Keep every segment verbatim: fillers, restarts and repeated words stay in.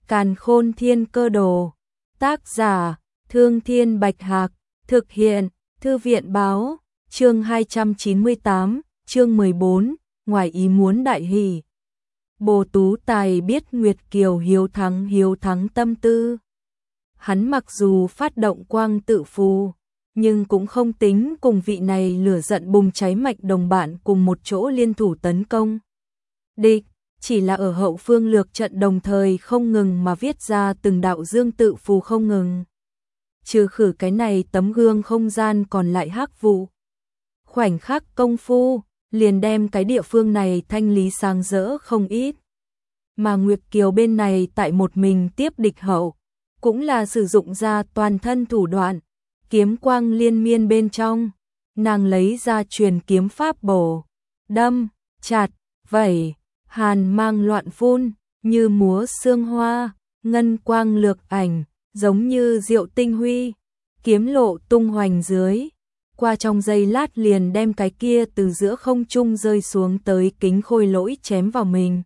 Càn Khôn Thiên Cơ Đồ. Tác giả: Thương Thiên Bạch Hạc. Thực hiện: Thư viện Báo. Chương hai trăm chín mươi tám, chương mười bốn, ngoài ý muốn đại hỷ. Bồ Tú Tài biết Nguyệt Kiều hiếu thắng hiếu thắng tâm tư. Hắn mặc dù phát động quang tự phù, nhưng cũng không tính cùng vị này lửa giận bùng cháy mạch đồng bạn cùng một chỗ liên thủ tấn công địch, chỉ là ở hậu phương lược trận đồng thời không ngừng mà viết ra từng đạo dương tự phù không ngừng. Trừ khử cái này tấm gương không gian còn lại hắc vụ. Khoảnh khắc công phu, liền đem cái địa phương này thanh lý sáng rỡ không ít. Mà Nguyệt Kiều bên này tại một mình tiếp địch hậu, cũng là sử dụng ra toàn thân thủ đoạn, kiếm quang liên miên bên trong, nàng lấy ra truyền kiếm pháp bổ, đâm, chặt, vẩy, hàn mang loạn phun, như múa sương hoa, ngân quang lược ảnh, giống như diệu tinh huy, kiếm lộ tung hoành dưới, qua trong giây lát liền đem cái kia từ giữa không trung rơi xuống tới Kính Khôi Lỗi chém vào mình.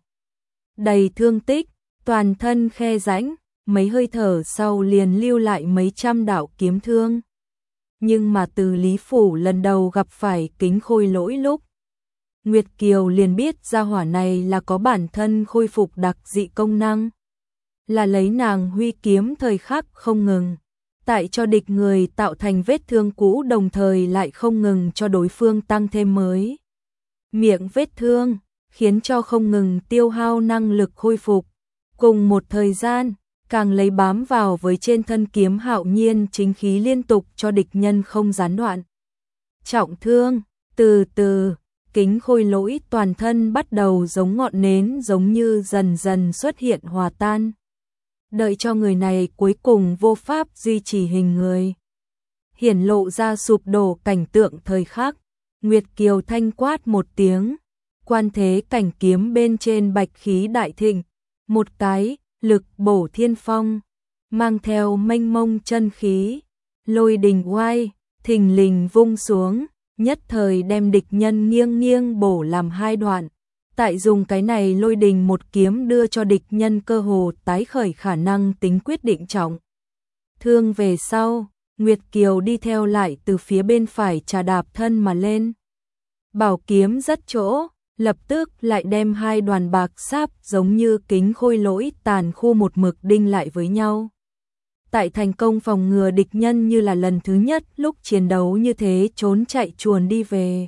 Đầy thương tích, toàn thân khe rãnh, mấy hơi thở sau liền lưu lại mấy trăm đạo kiếm thương. Nhưng mà từ Lý Phủ lần đầu gặp phải Kính Khôi Lỗi lúc, Nguyệt Kiều liền biết gia hỏa này là có bản thân khôi phục đặc dị công năng, là lấy nàng huy kiếm thời khắc không ngừng, tại cho địch người tạo thành vết thương cũ đồng thời lại không ngừng cho đối phương tăng thêm mới miệng vết thương, khiến cho không ngừng tiêu hao năng lực khôi phục. Cùng một thời gian, càng lấy bám vào với trên thân kiếm hạo nhiên chính khí liên tục cho địch nhân không gián đoạn. Trọng thương, từ từ, Kính Khôi Lỗi toàn thân bắt đầu giống ngọn nến giống như dần dần xuất hiện hòa tan. Đợi cho người này cuối cùng vô pháp duy trì hình người, hiển lộ ra sụp đổ cảnh tượng thời khắc, Nguyệt Kiều thanh quát một tiếng, quan thế cảnh kiếm bên trên bạch khí đại thịnh, một cái lực bổ thiên phong, mang theo mênh mông chân khí, lôi đình oai, thình lình vung xuống, nhất thời đem địch nhân nghiêng nghiêng bổ làm hai đoạn. Tại dùng cái này lôi đình một kiếm đưa cho địch nhân cơ hồ tái khởi khả năng tính quyết định trọng thương về sau, Nguyệt Kiều đi theo lại từ phía bên phải trà đạp thân mà lên. Bảo kiếm rất chỗ, lập tức lại đem hai đoàn bạc sáp giống như Kính Khôi Lỗi tàn khu một mực đinh lại với nhau. Tại thành công phòng ngừa địch nhân như là lần thứ nhất lúc chiến đấu như thế trốn chạy chuồn đi về.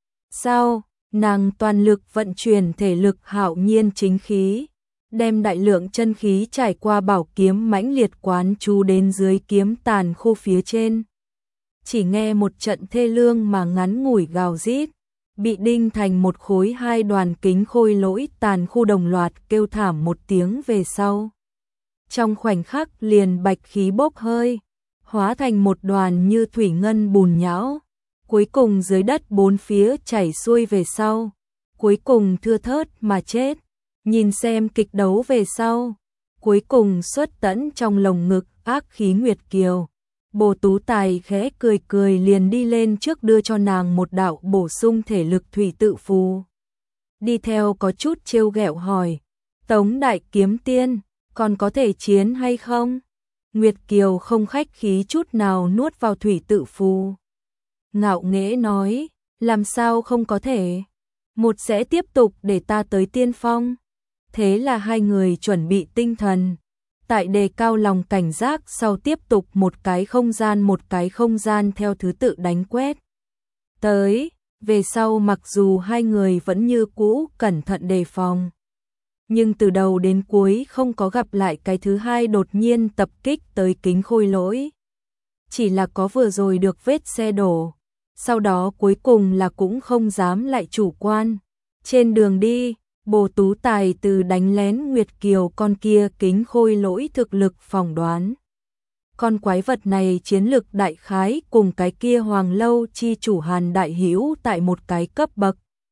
Sau, nàng toàn lực vận chuyển thể lực hạo nhiên chính khí, đem đại lượng chân khí trải qua bảo kiếm mãnh liệt quán chú đến dưới kiếm tàn khô phía trên. Chỉ nghe một trận thê lương mà ngắn ngủi gào rít, bị đinh thành một khối hai đoàn Kính Khôi Lỗi tàn khu đồng loạt kêu thảm một tiếng về sau. Trong khoảnh khắc liền bạch khí bốc hơi, hóa thành một đoàn như thủy ngân bùn nhão, cuối cùng dưới đất bốn phía chảy xuôi về sau, cuối cùng thưa thớt mà chết. Nhìn xem kịch đấu về sau, cuối cùng xuất tẫn trong lồng ngực ác khí Nguyệt Kiều. Bồ Tú Tài khẽ cười cười liền đi lên trước đưa cho nàng một đạo bổ sung thể lực thủy tự phù. Đi theo có chút trêu ghẹo hỏi, Tống Đại Kiếm Tiên, còn có thể chiến hay không? Nguyệt Kiều không khách khí chút nào nuốt vào thủy tự phù. Ngạo nghễ nói, làm sao không có thể? Một sẽ tiếp tục để ta tới tiên phong. Thế là hai người chuẩn bị tinh thần. Tại đề cao lòng cảnh giác sau tiếp tục một cái không gian một cái không gian theo thứ tự đánh quét. Tới, về sau mặc dù hai người vẫn như cũ cẩn thận đề phòng, nhưng từ đầu đến cuối không có gặp lại cái thứ hai đột nhiên tập kích tới Kính Khôi Lỗi. Chỉ là có vừa rồi được vết xe đổ, sau đó cuối cùng là cũng không dám lại chủ quan. Trên đường đi, Bồ Tú Tài từ đánh lén Nguyệt Kiều con kia Kính Khôi Lỗi thực lực phỏng đoán. Con quái vật này chiến lực đại khái cùng cái kia Hoàng Lâu chi chủ Hàn Đại Hữu tại một cái cấp bậc.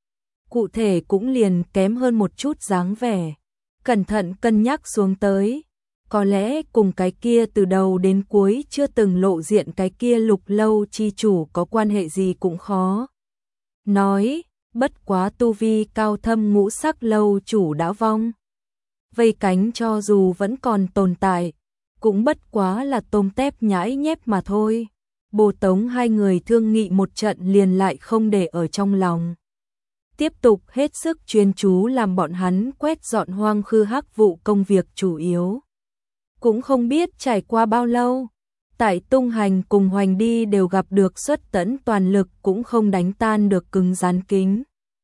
Cụ thể cũng liền kém hơn một chút dáng vẻ. Cẩn thận cân nhắc xuống tới, có lẽ cùng cái kia từ đầu đến cuối chưa từng lộ diện cái kia Lục Lâu chi chủ có quan hệ gì cũng khó nói. Bất quá tu vi cao thâm ngũ sắc lâu chủ đã vong vây cánh cho dù vẫn còn tồn tại, cũng bất quá là tôm tép nhãi nhép mà thôi. Bồ Tống hai người thương nghị một trận liền lại không để ở trong lòng. Tiếp tục hết sức chuyên chú làm bọn hắn quét dọn hoang khư hắc vụ công việc chủ yếu. Cũng không biết trải qua bao lâu, tại tung hành cùng hoành đi đều gặp được xuất tẫn toàn lực cũng không đánh tan được cứng rắn kính.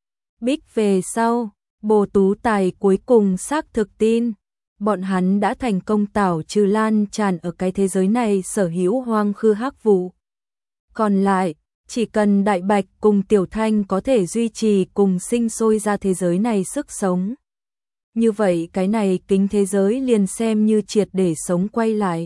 Bích về sau, Bồ Tú Tài cuối cùng xác thực tin, bọn hắn đã thành công tảo trừ lan tràn ở cái thế giới này sở hữu hoang khư hắc vụ. Còn lại, chỉ cần Đại Bạch cùng Tiểu Thanh có thể duy trì cùng sinh sôi ra thế giới này sức sống. Như vậy cái này kính thế giới liền xem như triệt để sống quay lại.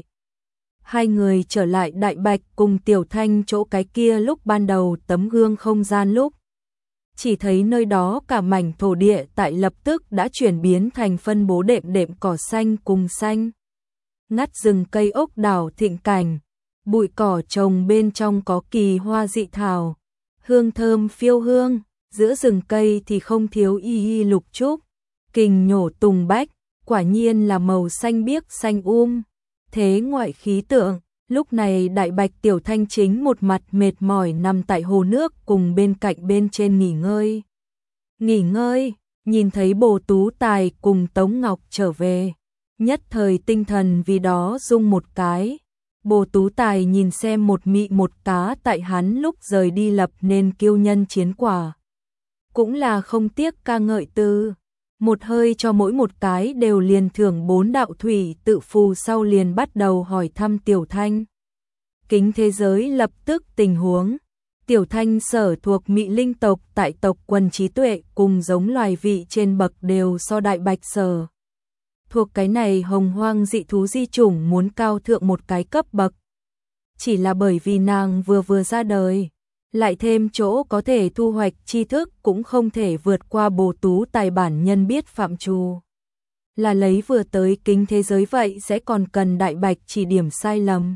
Hai người trở lại Đại Bạch cùng Tiểu Thanh chỗ cái kia lúc ban đầu tấm gương không gian lúc. Chỉ thấy nơi đó cả mảnh thổ địa tại lập tức đã chuyển biến thành phân bố đệm đệm cỏ xanh cùng xanh. Ngắt rừng cây ốc đảo thịnh cảnh, bụi cỏ trồng bên trong có kỳ hoa dị thảo, hương thơm phiêu hương, giữa rừng cây thì không thiếu y y lục trúc, kình nhổ tùng bách, quả nhiên là màu xanh biếc xanh um. Thế ngoại khí tượng, lúc này Đại Bạch Tiểu Thanh chính một mặt mệt mỏi nằm tại hồ nước cùng bên cạnh bên trên nghỉ ngơi. Nghỉ ngơi, nhìn thấy Bồ Tú Tài cùng Tống Ngọc trở về, nhất thời tinh thần vì đó rung một cái. Bồ Tú Tài nhìn xem một mị một cá tại hắn lúc rời đi lập nên kiêu nhân chiến quả. Cũng là không tiếc ca ngợi từ. Một hơi cho mỗi một cái đều liền thưởng bốn đạo thủy tự phù sau liền bắt đầu hỏi thăm Tiểu Thanh. Kính thế giới lập tức tình huống. Tiểu Thanh sở thuộc Mị Linh tộc tại tộc quần trí tuệ cùng giống loài vị trên bậc đều so Đại Bạch sở. Thuộc cái này hồng hoang dị thú di chủng muốn cao thượng một cái cấp bậc. Chỉ là bởi vì nàng vừa vừa ra đời, lại thêm chỗ có thể thu hoạch tri thức cũng không thể vượt qua Bồ Tú Tài bản nhân biết phạm trù. Là lấy vừa tới kính thế giới vậy sẽ còn cần Đại Bạch chỉ điểm sai lầm.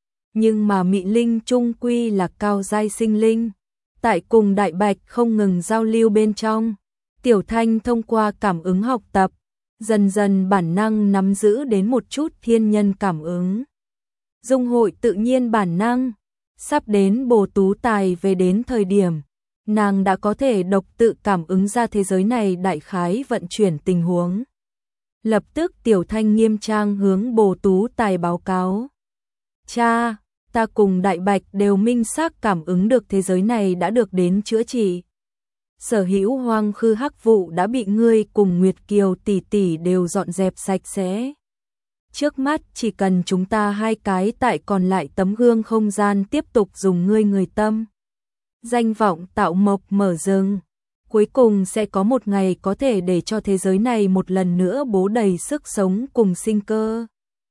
Nhưng mà Mị Linh trung quy là cao giai sinh linh. Tại cùng Đại Bạch không ngừng giao lưu bên trong, Tiểu Thanh thông qua cảm ứng học tập, dần dần bản năng nắm giữ đến một chút thiên nhân cảm ứng. Dung hội tự nhiên bản năng, sắp đến Bồ Tú Tài về đến thời điểm, nàng đã có thể độc tự cảm ứng ra thế giới này đại khái vận chuyển tình huống. Lập tức Tiểu Thanh nghiêm trang hướng Bồ Tú Tài báo cáo. Cha, ta cùng Đại Bạch đều minh xác cảm ứng được thế giới này đã được đến chữa trị. Sở hữu hoang khư hắc vụ đã bị ngươi cùng Nguyệt Kiều tỷ tỷ đều dọn dẹp sạch sẽ. Trước mắt chỉ cần chúng ta hai cái tại còn lại tấm gương không gian tiếp tục dùng ngươi người tâm. Danh vọng tạo mộc mở rừng. Cuối cùng sẽ có một ngày có thể để cho thế giới này một lần nữa bố đầy sức sống cùng sinh cơ.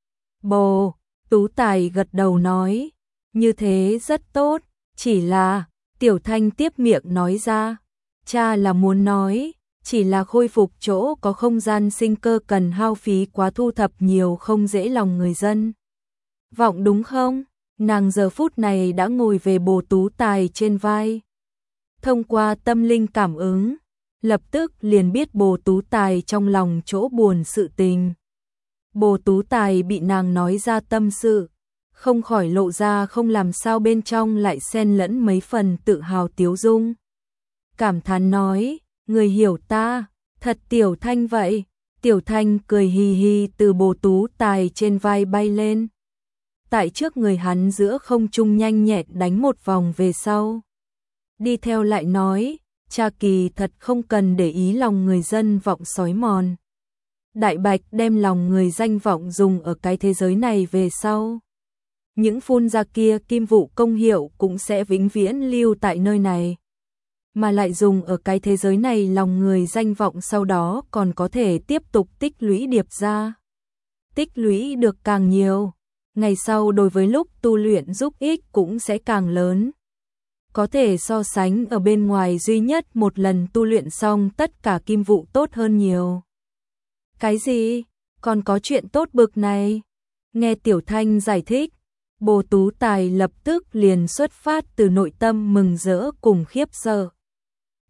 Bồ, Tú Tài gật đầu nói. Như thế rất tốt, chỉ là, Tiểu Thanh tiếp miệng nói ra. Cha là muốn nói, chỉ là khôi phục chỗ có không gian sinh cơ cần hao phí quá thu thập nhiều không dễ lòng người dân. Vọng đúng không? Nàng giờ phút này đã ngồi về Bồ Tú Tài trên vai. Thông qua tâm linh cảm ứng, lập tức liền biết Bồ Tú Tài trong lòng chỗ buồn sự tình. Bồ Tú Tài bị nàng nói ra tâm sự, không khỏi lộ ra không làm sao bên trong lại xen lẫn mấy phần tự hào tiếu dung. Cảm thán nói, người hiểu ta, thật Tiểu Thanh vậy. Tiểu Thanh cười hì hì từ Bồ Tú Tài trên vai bay lên. Tại trước người hắn giữa không trung nhanh nhẹn đánh một vòng về sau. Đi theo lại nói, cha kỳ thật không cần để ý lòng người dân vọng sói mòn. Đại Bạch đem lòng người danh vọng dùng ở cái thế giới này về sau. Những phun ra kia kim vụ công hiệu cũng sẽ vĩnh viễn lưu tại nơi này. Mà lại dùng ở cái thế giới này lòng người danh vọng sau đó còn có thể tiếp tục tích lũy điệp ra. Tích lũy được càng nhiều, ngày sau đối với lúc tu luyện giúp ích cũng sẽ càng lớn. Có thể so sánh ở bên ngoài duy nhất một lần tu luyện xong tất cả kim vụ tốt hơn nhiều. Cái gì? Còn có chuyện tốt bực này? Nghe Tiểu Thanh giải thích, Bồ Tú Tài lập tức liền xuất phát từ nội tâm mừng rỡ cùng khiếp sợ.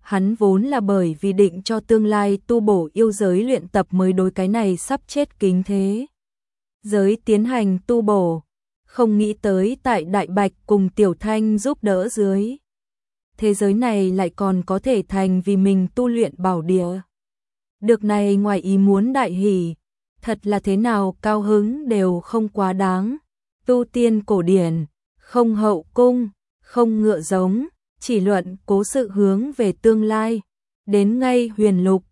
hắn vốn là bởi vì định cho tương lai tu bổ yêu giới luyện tập mới đối cái này sắp chết kính thế giới tiến hành tu bổ, không nghĩ tới tại Đại Bạch cùng Tiểu Thanh giúp đỡ dưới. Thế giới này lại còn có thể thành vì mình tu luyện bảo địa. Được này ngoài ý muốn đại hỉ, thật là thế nào cao hứng đều không quá đáng. Tu tiên cổ điển, không hậu cung, không ngựa giống, chỉ luận cố sự hướng về tương lai. Đến ngay huyền lục,